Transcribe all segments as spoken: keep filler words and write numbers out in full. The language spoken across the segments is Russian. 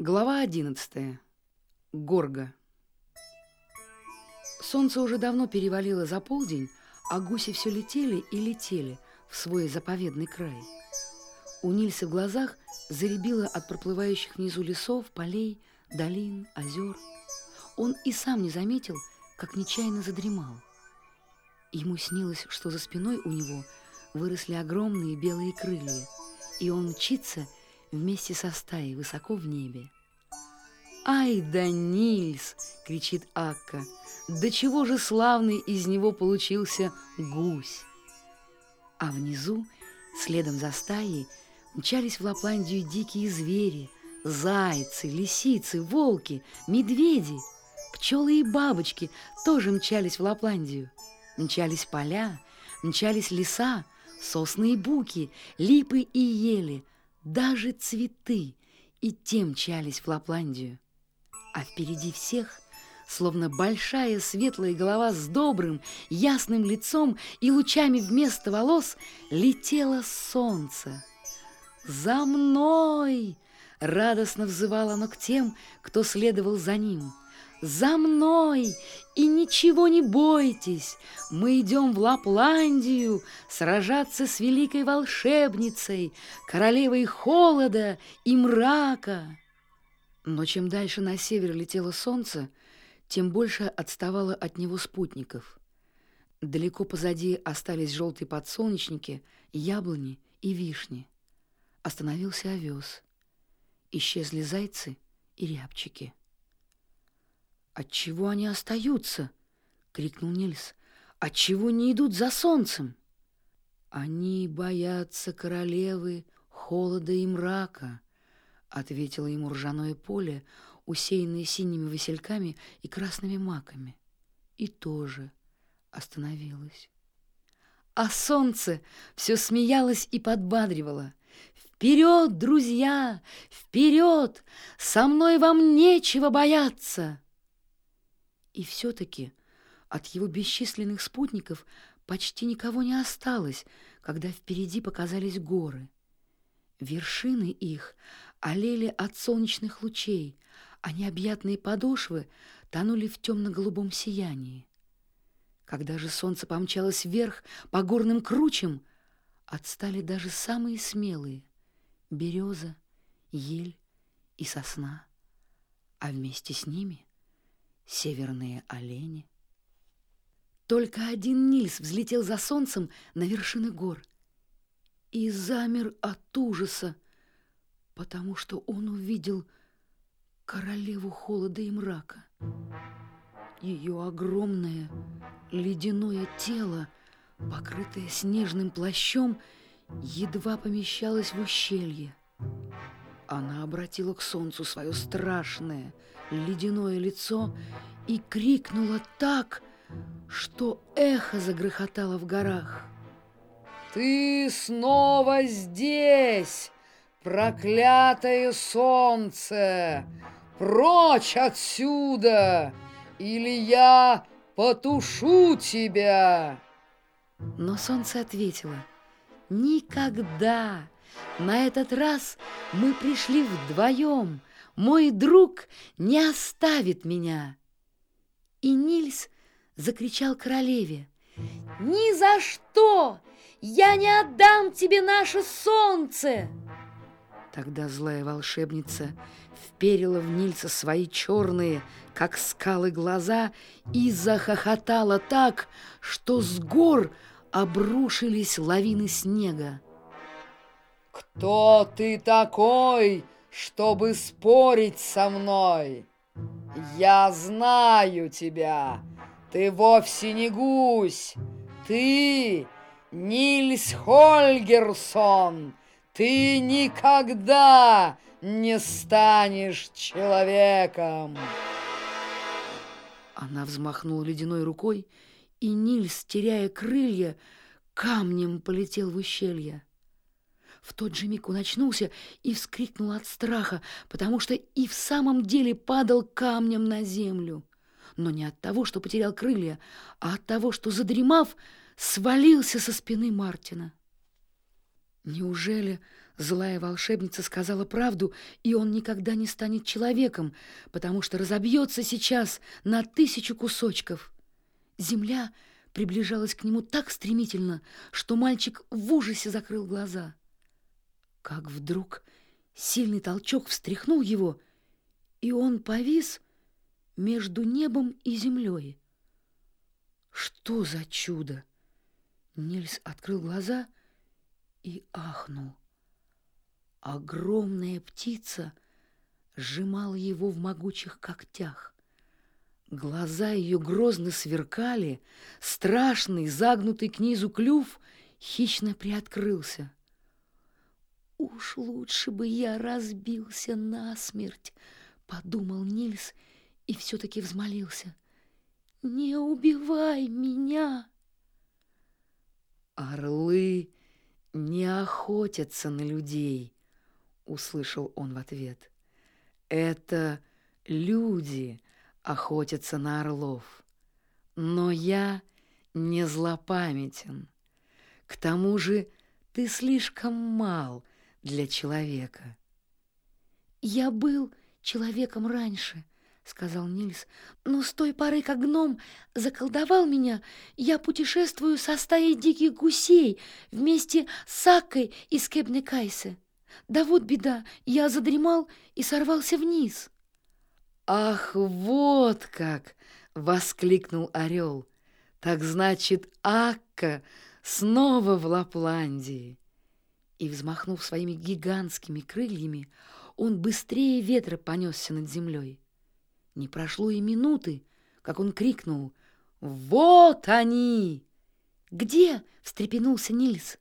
Глава одиннадцатая. Горго. Солнце уже давно перевалило за полдень, а гуси все летели и летели в свой заповедный край. У Нильса в глазах зарябило от проплывающих внизу лесов, полей, долин, озер. Он и сам не заметил, как нечаянно задремал. Ему снилось, что за спиной у него выросли огромные белые крылья, и он мчится вместе со стаей высоко в небе. «Ай да Нильс!» — кричит Акка. «Да чего же славный из него получился гусь!» А внизу, следом за стаей, мчались в Лапландию дикие звери, зайцы, лисицы, волки, медведи. Пчелы и бабочки тоже мчались в Лапландию. Мчались поля, мчались леса, сосны и буки, липы и ели, даже цветы, и те мчались в Лапландию. А впереди всех, словно большая светлая голова с добрым, ясным лицом и лучами вместо волос, летело солнце. «За мной!» — радостно взывало оно к тем, кто следовал за ним. «За мной! И ничего не бойтесь! Мы идем в Лапландию сражаться с великой волшебницей, королевой холода и мрака!» Но чем дальше на север летело солнце, тем больше отставало от него спутников. Далеко позади остались желтые подсолнечники, яблони и вишни. Остановился овес. Исчезли зайцы и рябчики. «Отчего они остаются?» — крикнул Нильс. «Отчего не идут за солнцем?» «Они боятся королевы холода и мрака», — ответило ему ржаное поле, усеянное синими васильками и красными маками. И тоже остановилось. А солнце все смеялось и подбадривало. «Вперед, друзья! Вперед! Со мной вам нечего бояться!» И все-таки от его бесчисленных спутников почти никого не осталось, когда впереди показались горы. Вершины их олели от солнечных лучей, а необъятные подошвы тонули в темно-голубом сиянии. Когда же солнце помчалось вверх по горным кручам, отстали даже самые смелые — береза, ель и сосна, а вместе с ними — северные олени. Только один Нильс взлетел за солнцем на вершины гор и замер от ужаса, потому что он увидел королеву холода и мрака. Ее огромное ледяное тело, покрытое снежным плащом, едва помещалось в ущелье. Она обратила к солнцу свое страшное ледяное лицо и крикнула так, что эхо загрохотало в горах. «Ты снова здесь, проклятое солнце! Прочь отсюда, или я потушу тебя!» Но солнце ответило: «Никогда! На этот раз мы пришли вдвоем. Мой друг не оставит меня!» И Нильс закричал королеве: «Ни за что! Я не отдам тебе наше солнце!» Тогда злая волшебница вперила в Нильса свои черные, как скалы, глаза и захохотала так, что с гор обрушились лавины снега. «Кто ты такой, чтобы спорить со мной? Я знаю тебя. Ты вовсе не гусь. Ты Нильс Хольгерсон. Ты никогда не станешь человеком!» Она взмахнула ледяной рукой, и Нильс, теряя крылья, камнем полетел в ущелье. В тот же миг он очнулся и вскрикнул от страха, потому что и в самом деле падал камнем на землю. Но не от того, что потерял крылья, а от того, что, задремав, свалился со спины Мартина. Неужели Злая волшебница сказала правду, и он никогда не станет человеком, потому что разобьется сейчас на тысячу кусочков. Земля приближалась к нему так стремительно, что мальчик в ужасе закрыл глаза. Как вдруг сильный толчок встряхнул его, и он повис между небом и землей. Что за чудо! Нильс открыл глаза и ахнул. Огромная птица сжимала его в могучих когтях. Глаза ее грозно сверкали, страшный, загнутый к низу клюв хищно приоткрылся. «Уж лучше бы я разбился насмерть», — подумал Нильс и все-таки взмолился. «Не убивай меня!» «Орлы не охотятся на людей», — услышал он в ответ. «Это люди охотятся на орлов. Но я не злопамятен. К тому же ты слишком мал для человека». «Я был человеком раньше», — сказал Нильс, «но с той поры, как гном заколдовал меня, я путешествую со стаей диких гусей вместе с Аккой из Кебнекайсе. Да вот беда, я задремал и сорвался вниз». «Ах, вот как!» — воскликнул орел. «Так значит, Акка снова в Лапландии!» И, взмахнув своими гигантскими крыльями, он быстрее ветра понесся над землей. Не прошло и минуты, как он крикнул: «Вот они!» «Где?» — встрепенулся Нильс.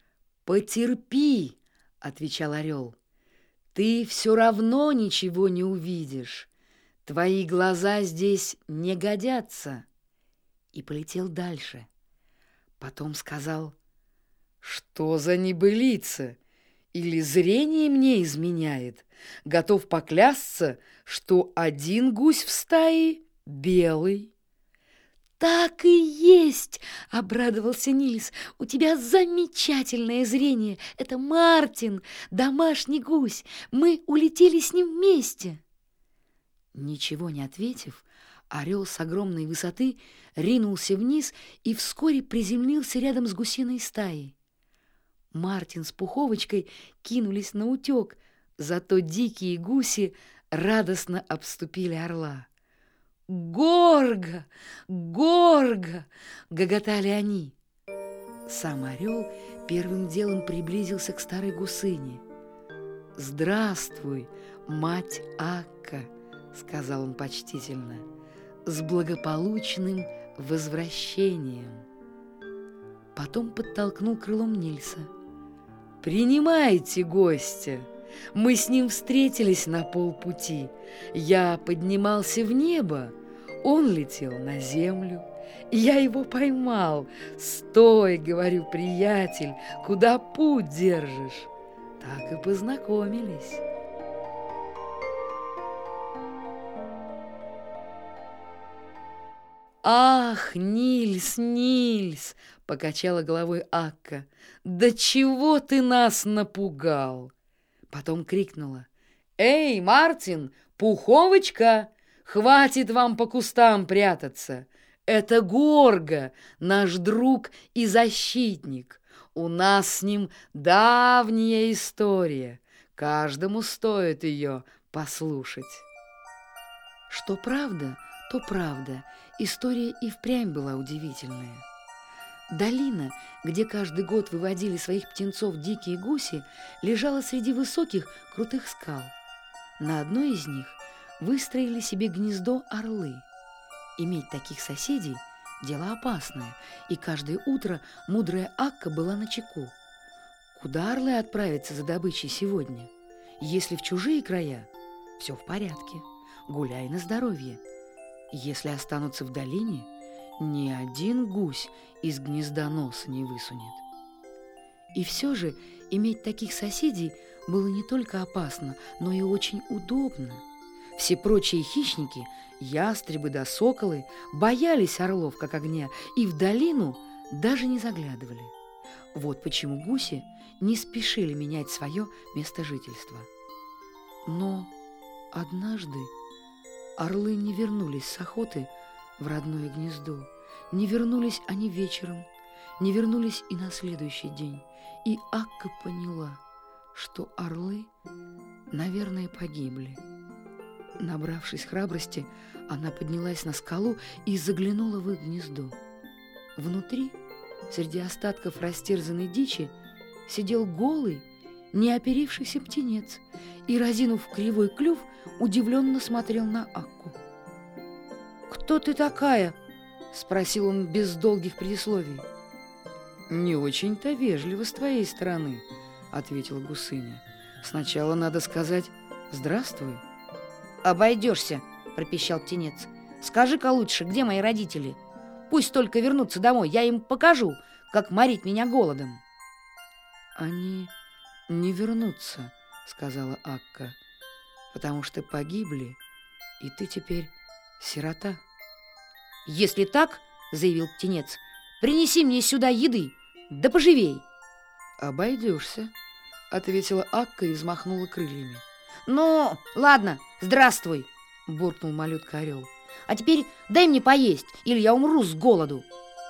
«Потерпи!» — отвечал орел. «Ты все равно ничего не увидишь. Твои глаза здесь не годятся». И полетел дальше. Потом сказал: «Что за небылица? Или зрение мне изменяет? Готов поклясться, что один гусь в стае белый». «Так и есть!» — обрадовался Нильс. «У тебя замечательное зрение. Это Мартин, домашний гусь. Мы улетели с ним вместе». Ничего не ответив, орел с огромной высоты ринулся вниз и вскоре приземлился рядом с гусиной стаей. Мартин с Пуховочкой кинулись наутек, зато дикие гуси радостно обступили орла. «Горго! Горго!» — гоготали они. Сам орел первым делом приблизился к старой гусыне. «Здравствуй, мать Акка!» — сказал он почтительно. «С благополучным возвращением!» Потом подтолкнул крылом Нильса. «Принимайте гостя! Мы с ним встретились на полпути. Я поднимался в небо, он летел на землю. Я его поймал. Стой, говорю, приятель, куда путь держишь?» Так и познакомились. «Ах, Нильс, Нильс!» — покачала головой Акка. «Да чего ты нас напугал!» Потом крикнула: «Эй, Мартин, Пуховочка, хватит вам по кустам прятаться! Это Горго, наш друг и защитник. У нас с ним давняя история. Каждому стоит ее послушать». Что правда, то правда. История и впрямь была удивительная. Долина, где каждый год выводили своих птенцов дикие гуси, лежала среди высоких крутых скал. На одной из них выстроили себе гнездо орлы. Иметь таких соседей – дело опасное, и каждое утро мудрая Акка была начеку. Куда орлы отправятся за добычей сегодня? Если в чужие края – все в порядке, гуляй на здоровье. Если останутся в долине, ни один гусь из гнезда носа не высунет. И все же иметь таких соседей было не только опасно, но и очень удобно. Все прочие хищники, ястребы да соколы, боялись орлов как огня и в долину даже не заглядывали. Вот почему гуси не спешили менять свое место жительства. Но однажды орлы не вернулись с охоты в родное гнездо. Не вернулись они вечером, не вернулись и на следующий день. И Акка поняла, что орлы, наверное, погибли. Набравшись храбрости, она поднялась на скалу и заглянула в их гнездо. Внутри, среди остатков растерзанной дичи, сидел голый, неоперившийся птенец и, разинув кривой клюв, удивленно смотрел на Акку. «Кто ты такая?» — спросил он без долгих предисловий. «Не очень-то вежливо с твоей стороны», — ответила гусыня. «Сначала надо сказать «здравствуй». «Обойдешься», — пропищал птенец. «Скажи-ка лучше, где мои родители? Пусть только вернутся домой, я им покажу, как морить меня голодом». «Они не вернутся», — сказала Акка, «потому что погибли, и ты теперь сирота». «Если так, — заявил птенец, — принеси мне сюда еды, да поживей». «Обойдешься», — ответила Акка и взмахнула крыльями. «Ну, ладно, здравствуй», — буркнул малютка-орел. «А теперь дай мне поесть, или я умру с голоду».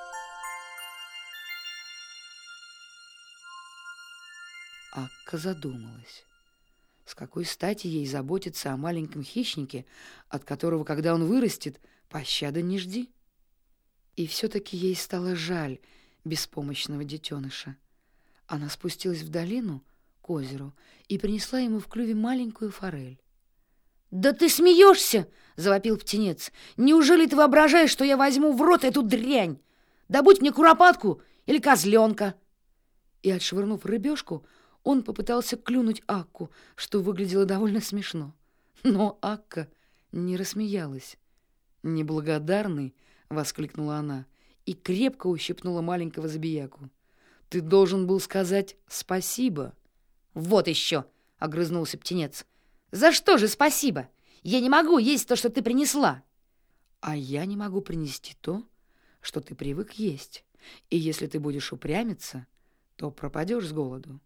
Акка задумалась. С какой стати ей заботиться о маленьком хищнике, от которого, когда он вырастет, пощады не жди? И все-таки ей стало жаль беспомощного детеныша. Она спустилась в долину к озеру и принесла ему в клюве маленькую форель. «Да ты смеешься!» — завопил птенец. «Неужели ты воображаешь, что я возьму в рот эту дрянь? Добудь мне куропатку или козленка!» И, отшвырнув рыбешку, он попытался клюнуть Акку, что выглядело довольно смешно. Но Акка не рассмеялась. «Неблагодарный!» — воскликнула она и крепко ущипнула маленького забияку. «Ты должен был сказать спасибо». «Вот еще!» — огрызнулся птенец. «За что же спасибо? Я не могу есть то, что ты принесла». «А я не могу принести то, что ты привык есть. И если ты будешь упрямиться, то пропадешь с голоду».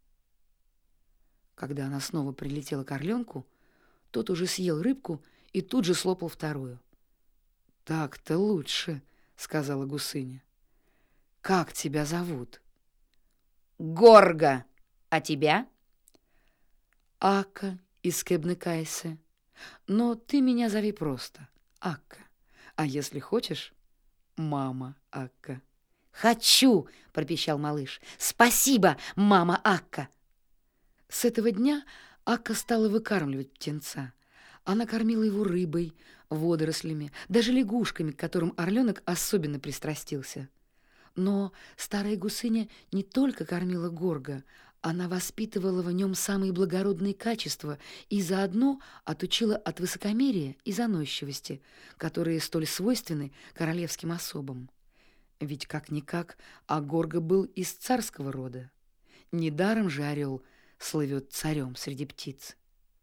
Когда она снова прилетела к орленку, тот уже съел рыбку и тут же слопал вторую. «Так-то лучше», — сказала гусыня. «Как тебя зовут?» «Горга. А тебя?» «Акка из Кебнекайсе. Но ты меня зови просто Акка. А если хочешь, мама Акка». «Хочу!» — пропищал малыш. «Спасибо, мама Акка!» С этого дня Акка стала выкармливать птенца. Она кормила его рыбой, водорослями, даже лягушками, к которым орленок особенно пристрастился. Но старая гусыня не только кормила Горга, она воспитывала в нем самые благородные качества и заодно отучила от высокомерия и заносчивости, которые столь свойственны королевским особам. Ведь как-никак, а Горга был из царского рода. Недаром же орел слывет царем среди птиц.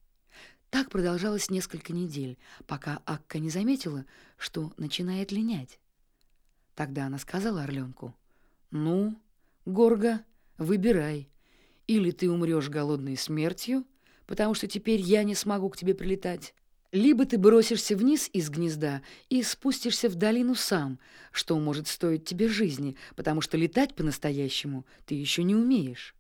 Так продолжалось несколько недель, пока Акка не заметила, что начинает линять. Тогда она сказала орленку: «Ну, Горга, выбирай. Или ты умрешь голодной смертью, потому что теперь я не смогу к тебе прилетать, либо ты бросишься вниз из гнезда и спустишься в долину сам, что может стоить тебе жизни, потому что летать по-настоящему ты еще не умеешь».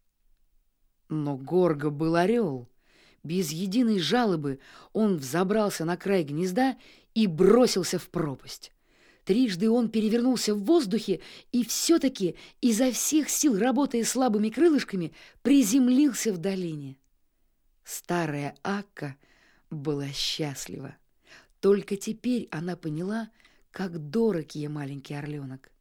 Но Горга был орел. Без единой жалобы он взобрался на край гнезда и бросился в пропасть. Трижды он перевернулся в воздухе и все-таки, изо всех сил работая слабыми крылышками, приземлился в долине. Старая Акка была счастлива. Только теперь она поняла, как дорог ей маленький орленок.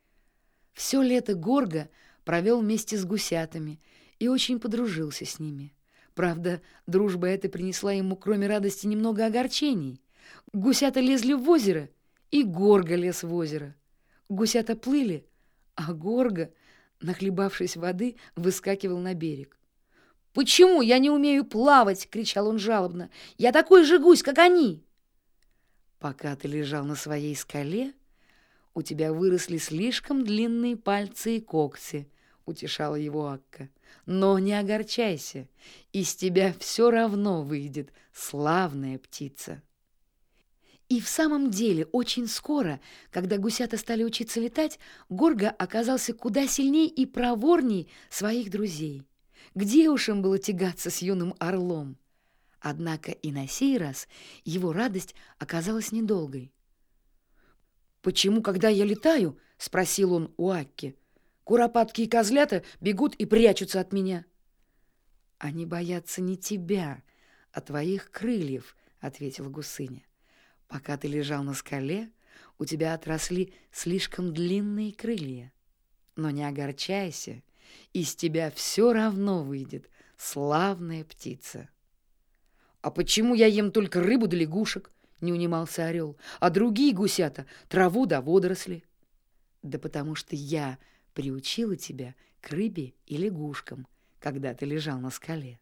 Все лето Горга провел вместе с гусятами и очень подружился с ними. Правда, дружба эта принесла ему, кроме радости, немного огорчений. Гусята лезли в озеро, и Горга лез в озеро. Гусята плыли, а Горга, нахлебавшись воды, выскакивал на берег. «Почему я не умею плавать?» — кричал он жалобно. «Я такой же гусь, как они!» «Пока ты лежал на своей скале, у тебя выросли слишком длинные пальцы и когти», — утешала его Акка. «Но не огорчайся, из тебя все равно выйдет славная птица». И в самом деле очень скоро, когда гусята стали учиться летать, Горго оказался куда сильней и проворней своих друзей. Где уж им было тягаться с юным орлом? Однако и на сей раз его радость оказалась недолгой. «Почему, когда я летаю, — спросил он у Акки, — куропатки и козлята бегут и прячутся от меня?» «Они боятся не тебя, а твоих крыльев, — ответила гусыня. Пока ты лежал на скале, у тебя отросли слишком длинные крылья. Но не огорчайся, из тебя все равно выйдет славная птица». «А почему я ем только рыбу да лягушек?» — не унимался орел, «а другие гусята — траву да водоросли». «Да потому что я приучила тебя к рыбе и лягушкам, когда ты лежал на скале».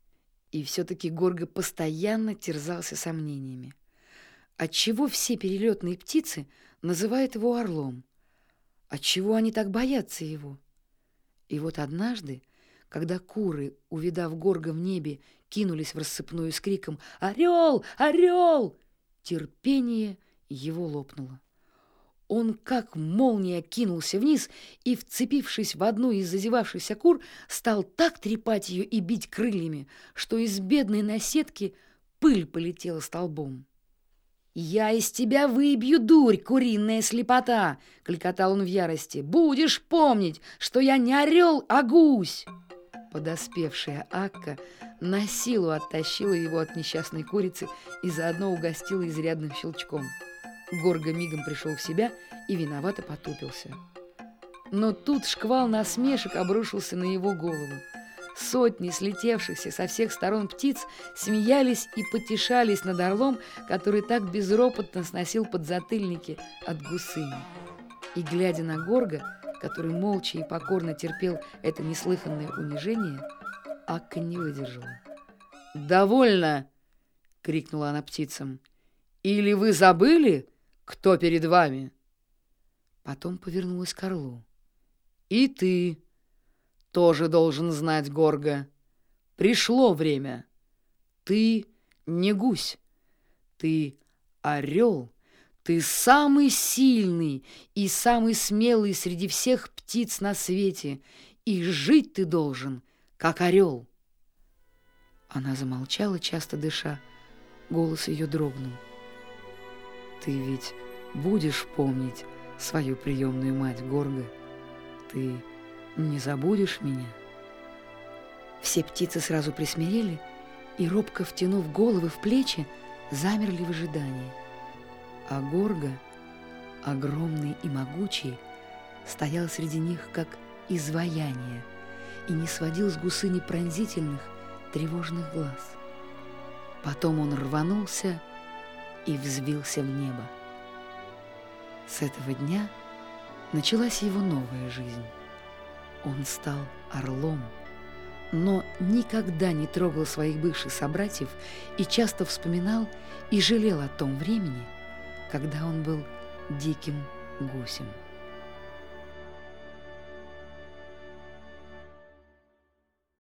И все-таки Горго постоянно терзался сомнениями. Отчего все перелетные птицы называют его орлом? Отчего они так боятся его? И вот однажды, когда куры, увидав Горго в небе, кинулись в рассыпную с криком «Орел! Орел!», терпение его лопнуло. Он как молния кинулся вниз и, вцепившись в одну из зазевавшихся кур, стал так трепать ее и бить крыльями, что из бедной наседки пыль полетела столбом. «Я из тебя выбью, дурь, куриная слепота!» — кликотал он в ярости. «Будешь помнить, что я не орел, а гусь!» Подоспевшая Акка на силу оттащила его от несчастной курицы и заодно угостила изрядным щелчком. Горго мигом пришел в себя и виновато потупился. Но тут шквал насмешек обрушился на его голову. Сотни слетевшихся со всех сторон птиц смеялись и потешались над орлом, который так безропотно сносил подзатыльники от гусыни. И, глядя на Горго, который молча и покорно терпел это неслыханное унижение, Акка не выдержала. «Довольно!» — крикнула она птицам. «Или вы забыли, кто перед вами?» Потом повернулась к орлу. «И ты тоже должен знать, Горго. Пришло время. Ты не гусь, ты орел, ты самый сильный и самый смелый среди всех птиц на свете, и жить ты должен, как орел». Она замолчала, часто дыша, голос ее дрогнул. «Ты ведь будешь помнить свою приемную мать, Горго? Ты не забудешь меня?» Все птицы сразу присмирели и, робко втянув головы в плечи, замерли в ожидании. А Горго, огромный и могучий, стоял среди них, как изваяние, и не сводил с гусыни пронзительных, тревожных глаз. Потом он рванулся и взвился в небо. С этого дня началась его новая жизнь. Он стал орлом, но никогда не трогал своих бывших собратьев и часто вспоминал и жалел о том времени, когда он был диким гусем.